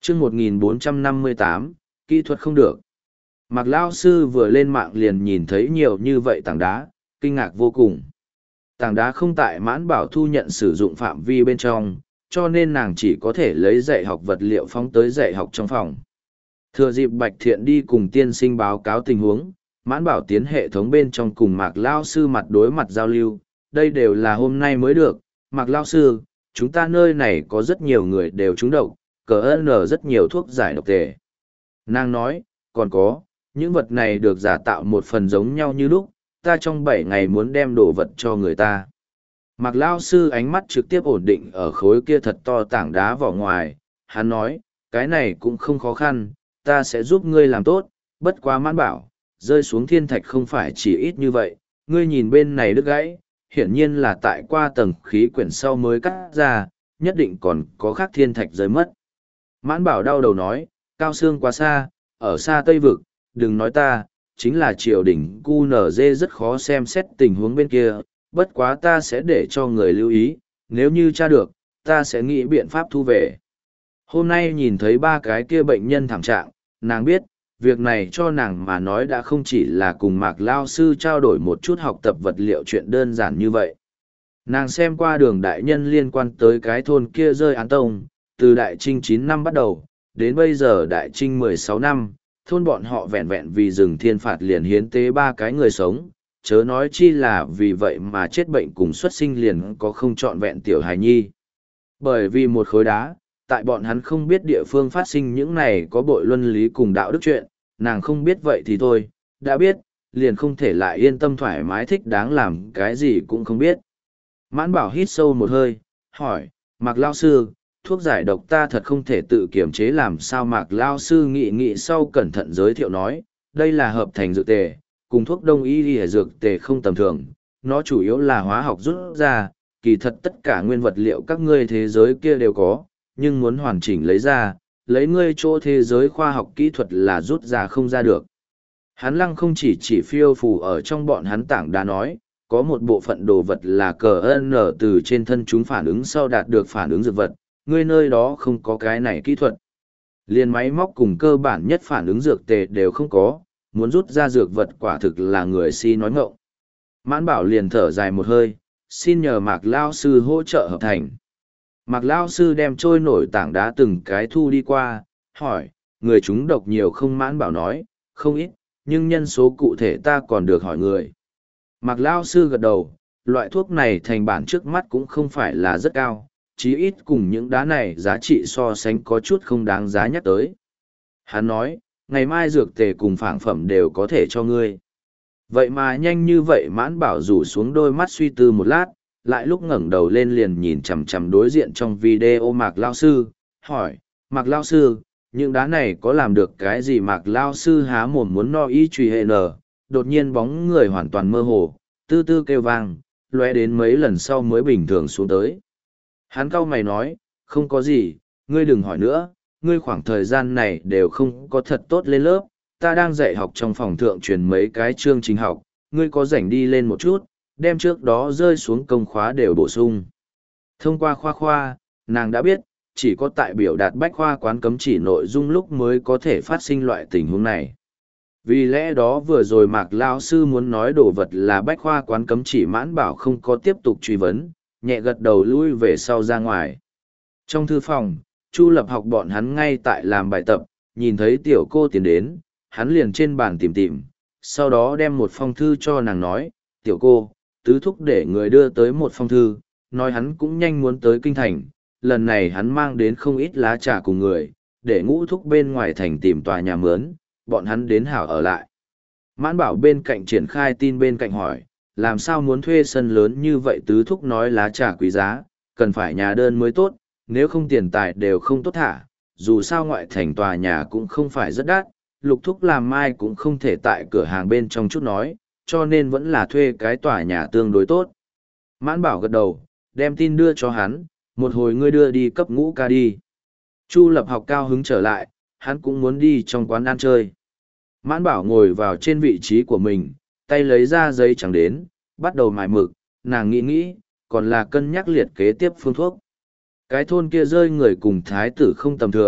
chương 1458, kỹ thuật không được. Mạc Lao Sư vừa lên mạng liền nhìn thấy nhiều như vậy tảng đá, kinh ngạc vô cùng. Tảng đá không tại Mãn Bảo thu nhận sử dụng phạm vi bên trong, cho nên nàng chỉ có thể lấy dạy học vật liệu phóng tới dạy học trong phòng. Thừa dịp Bạch Thiện đi cùng tiên sinh báo cáo tình huống, Mãn Bảo tiến hệ thống bên trong cùng Mạc Lao Sư mặt đối mặt giao lưu, đây đều là hôm nay mới được. Mạc Lao Sư, chúng ta nơi này có rất nhiều người đều trúng độc, cờ rất nhiều thuốc giải độc tề. Nàng nói, còn có, những vật này được giả tạo một phần giống nhau như lúc, ta trong 7 ngày muốn đem đồ vật cho người ta. Mạc Lao Sư ánh mắt trực tiếp ổn định ở khối kia thật to tảng đá vỏ ngoài, hắn nói, cái này cũng không khó khăn, ta sẽ giúp ngươi làm tốt, bất quá Mãn Bảo, rơi xuống thiên thạch không phải chỉ ít như vậy, ngươi nhìn bên này đứt gãy, hiển nhiên là tại qua tầng khí quyển sau mới cắt ra, nhất định còn có khác thiên thạch rơi mất. Mãn Bảo đau đầu nói, cao xương quá xa, ở xa Tây Vực, đừng nói ta, chính là triều đình QNZ rất khó xem xét tình huống bên kia, bất quá ta sẽ để cho người lưu ý, nếu như tra được, ta sẽ nghĩ biện pháp thu về. Hôm nay nhìn thấy 3 cái kia bệnh nhân thảm trạng, nàng biết, việc này cho nàng mà nói đã không chỉ là cùng Mạc Lao Sư trao đổi một chút học tập vật liệu chuyện đơn giản như vậy. Nàng xem qua Đường đại nhân liên quan tới cái thôn kia rơi án tông, từ Đại Trinh 9 năm bắt đầu, đến bây giờ Đại Trinh 16 năm, thôn bọn họ vẹn vẹn vì rừng thiên phạt liền hiến tế 3 cái người sống, chớ nói chi là vì vậy mà chết bệnh cùng xuất sinh liền có không trọn vẹn tiểu hài nhi. Bởi vì một khối đá, tại bọn hắn không biết địa phương phát sinh những này có bội luân lý cùng đạo đức chuyện, nàng không biết vậy thì thôi, đã biết, liền không thể lại yên tâm thoải mái thích đáng làm cái gì cũng không biết. Mãn Bảo hít sâu một hơi, hỏi, Mạc Lao Sư, thuốc giải độc ta thật không thể tự kiểm chế làm sao? Mạc Lao Sư nghị sau cẩn thận giới thiệu nói, đây là hợp thành dược tề, cùng thuốc đông y dược tề không tầm thường, nó chủ yếu là hóa học rút ra, kỳ thật tất cả nguyên vật liệu các ngươi thế giới kia đều có, nhưng muốn hoàn chỉnh lấy ra, lấy ngươi chỗ thế giới khoa học kỹ thuật là rút ra không ra được. Hắn lăng không chỉ phiêu phù ở trong bọn hắn tảng đá nói, có một bộ phận đồ vật là CN từ trên thân chúng phản ứng sau đạt được phản ứng dược vật, ngươi nơi đó không có cái này kỹ thuật. Liên máy móc cùng cơ bản nhất phản ứng dược tề đều không có, muốn rút ra dược vật quả thực là người si nói ngọng. Mãn Bảo liền thở dài một hơi, xin nhờ Mạc Lao Sư hỗ trợ hợp thành. Mạc Lao Sư đem trôi nổi tảng đá từng cái thu đi qua, hỏi, người chúng độc nhiều không? Mãn Bảo nói, không ít, nhưng nhân số cụ thể ta còn được hỏi người. Mạc Lao Sư gật đầu, loại thuốc này thành bản trước mắt cũng không phải là rất cao, chí ít cùng những đá này giá trị so sánh có chút không đáng giá nhắc tới. Hắn nói, ngày mai dược tề cùng phảng phẩm đều có thể cho ngươi. Vậy mà nhanh như vậy? Mãn Bảo rủ xuống đôi mắt suy tư một lát, lại lúc ngẩng đầu lên liền nhìn chằm chằm đối diện trong video Mạc Lao Sư, hỏi, Mạc Lao Sư, những đá này có làm được cái gì? Mạc Lao Sư há mồm muốn no ý truy hệ nở, đột nhiên bóng người hoàn toàn mơ hồ, tư tư kêu vang, lóe đến mấy lần sau mới bình thường xuống tới. Hắn cau mày nói, không có gì, ngươi đừng hỏi nữa, ngươi khoảng thời gian này đều không có thật tốt lên lớp, ta đang dạy học trong phòng thượng truyền mấy cái chương trình học, ngươi có rảnh đi lên một chút, đem trước đó rơi xuống công khóa đều bổ sung. Thông qua khoa, nàng đã biết, chỉ có tại biểu đạt bách khoa quán cấm chỉ nội dung lúc mới có thể phát sinh loại tình huống này. Vì lẽ đó vừa rồi Mạc Lao Sư muốn nói đồ vật là bách khoa quán cấm chỉ. Mãn Bảo không có tiếp tục truy vấn, nhẹ gật đầu lui về sau ra ngoài. Trong thư phòng, Chu Lập Học bọn hắn ngay tại làm bài tập, nhìn thấy tiểu cô tiến đến, hắn liền trên bàn tìm, sau đó đem một phong thư cho nàng nói, tiểu cô, tứ thúc để người đưa tới một phong thư, nói hắn cũng nhanh muốn tới kinh thành, lần này hắn mang đến không ít lá trà cùng người, để ngũ thúc bên ngoài thành tìm tòa nhà mướn, bọn hắn đến hảo ở lại. Mãn Bảo bên cạnh triển khai tin bên cạnh hỏi, làm sao muốn thuê sân lớn như vậy? Tứ thúc nói lá trà quý giá, cần phải nhà đơn mới tốt, nếu không tiền tài đều không tốt thả, dù sao ngoại thành tòa nhà cũng không phải rất đắt, Lục thúc làm mai cũng không thể tại cửa hàng bên trong chút nói, cho nên vẫn là thuê cái tòa nhà tương đối tốt. Mãn Bảo gật đầu, đem tin đưa cho hắn, một hồi ngươi đưa đi cấp ngũ ca đi. Chu Lập Học cao hứng trở lại, hắn cũng muốn đi trong quán ăn chơi. Mãn Bảo ngồi vào trên vị trí của mình, tay lấy ra giấy trắng đến, bắt đầu mài mực, nàng nghĩ, còn là cân nhắc liệt kế tiếp phương thuốc. Cái thôn kia rơi người cùng thái tử không tầm thường,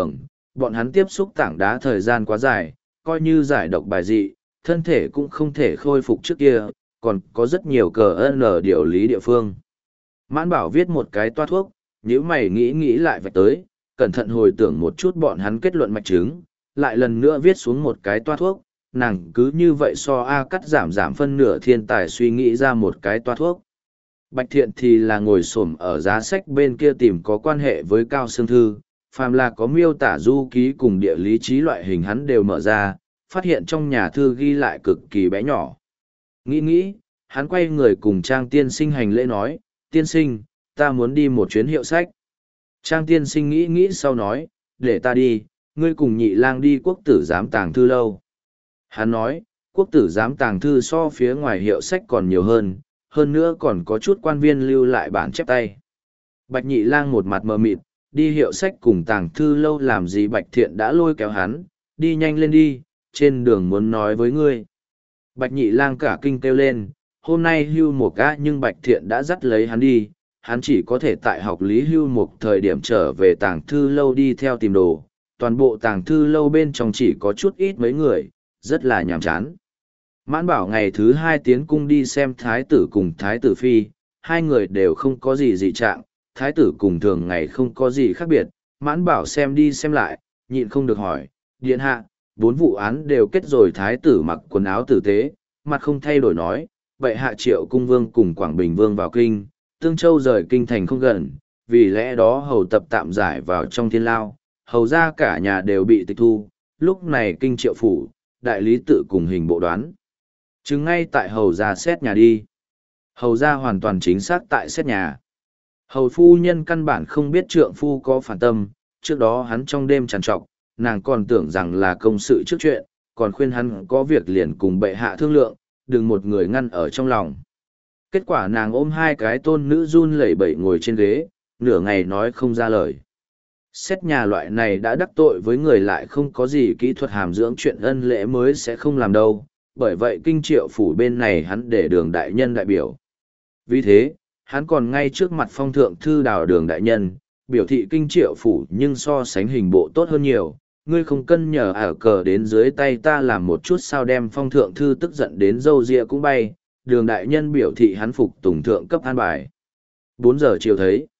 bọn hắn tiếp xúc tảng đá thời gian quá dài, coi như giải độc bài dị, thân thể cũng không thể khôi phục trước kia, còn có rất nhiều cờ ơn ở điều lý địa phương. Mãn Bảo viết một cái toa thuốc, nếu mày nghĩ lại vạch tới, cẩn thận hồi tưởng một chút bọn hắn kết luận mạch chứng, lại lần nữa viết xuống một cái toa thuốc, nàng cứ như vậy so A cắt giảm phân nửa thiên tài suy nghĩ ra một cái toa thuốc. Bạch Thiện thì là ngồi xổm ở giá sách bên kia tìm có quan hệ với Cao Sương Thư, phàm là có miêu tả du ký cùng địa lý trí loại hình hắn đều mở ra, phát hiện trong nhà thư ghi lại cực kỳ bé nhỏ. Nghĩ, hắn quay người cùng Trang tiên sinh hành lễ nói, tiên sinh, ta muốn đi một chuyến hiệu sách. Trang tiên sinh nghĩ sau nói, để ta đi, ngươi cùng Nhị Lang đi quốc tử giám tàng thư lâu. Hắn nói, quốc tử giám tàng thư so phía ngoài hiệu sách còn nhiều hơn nữa còn có chút quan viên lưu lại bản chép tay. Bạch Nhị Lang một mặt mờ mịt, đi hiệu sách cùng tàng thư lâu làm gì? Bạch Thiện đã lôi kéo hắn, đi nhanh lên đi, trên đường muốn nói với ngươi. Bạch Nhị Lang cả kinh kêu lên, hôm nay hưu một gã nhưng Bạch Thiện đã dắt lấy hắn đi, hắn chỉ có thể tại học lý hưu một thời điểm trở về tàng thư lâu đi theo tìm đồ. Toàn bộ tàng thư lâu bên trong chỉ có chút ít mấy người, rất là nhàm chán. Mãn Bảo ngày thứ 2 tiến cung đi xem thái tử cùng thái tử phi, hai người đều không có gì dị trạng, thái tử cùng thường ngày không có gì khác biệt. Mãn Bảo xem đi xem lại, nhịn không được hỏi, điện hạ, 4 vụ án đều kết rồi. Thái tử mặc quần áo tử tế, mặt không thay đổi nói, bệ hạ Triệu Cung Vương cùng Quảng Bình Vương vào kinh, Tương Châu rời kinh thành không gần, vì lẽ đó hầu tập tạm giải vào trong thiên lao, hầu ra cả nhà đều bị tịch thu, lúc này kinh Triệu phủ, đại lý tự cùng hình bộ đoán. Chứng ngay tại hầu ra xét nhà đi. Hầu ra hoàn toàn chính xác tại xét nhà. Hầu phu nhân căn bản không biết trượng phu có phản tâm, trước đó hắn trong đêm trằn trọc, nàng còn tưởng rằng là công sự trước chuyện, còn khuyên hắn có việc liền cùng bệ hạ thương lượng, đừng một người ngăn ở trong lòng. Kết quả nàng ôm hai cái tôn nữ run lẩy bẩy ngồi trên ghế, nửa ngày nói không ra lời. Xét nhà loại này đã đắc tội với người lại không có gì kỹ thuật hàm dưỡng, chuyện ân lễ mới sẽ không làm đâu, bởi vậy kinh Triệu phủ bên này hắn để Đường đại nhân đại biểu. Vì thế, hắn còn ngay trước mặt phong thượng thư đào Đường đại nhân, biểu thị kinh Triệu phủ nhưng so sánh hình bộ tốt hơn nhiều, ngươi không cân nhờ ở cờ đến dưới tay ta làm một chút sao? Đem phong thượng thư tức giận đến râu ria cũng bay. Đường đại nhân biểu thị hắn phục tùng thượng cấp an bài. 4 giờ chiều thấy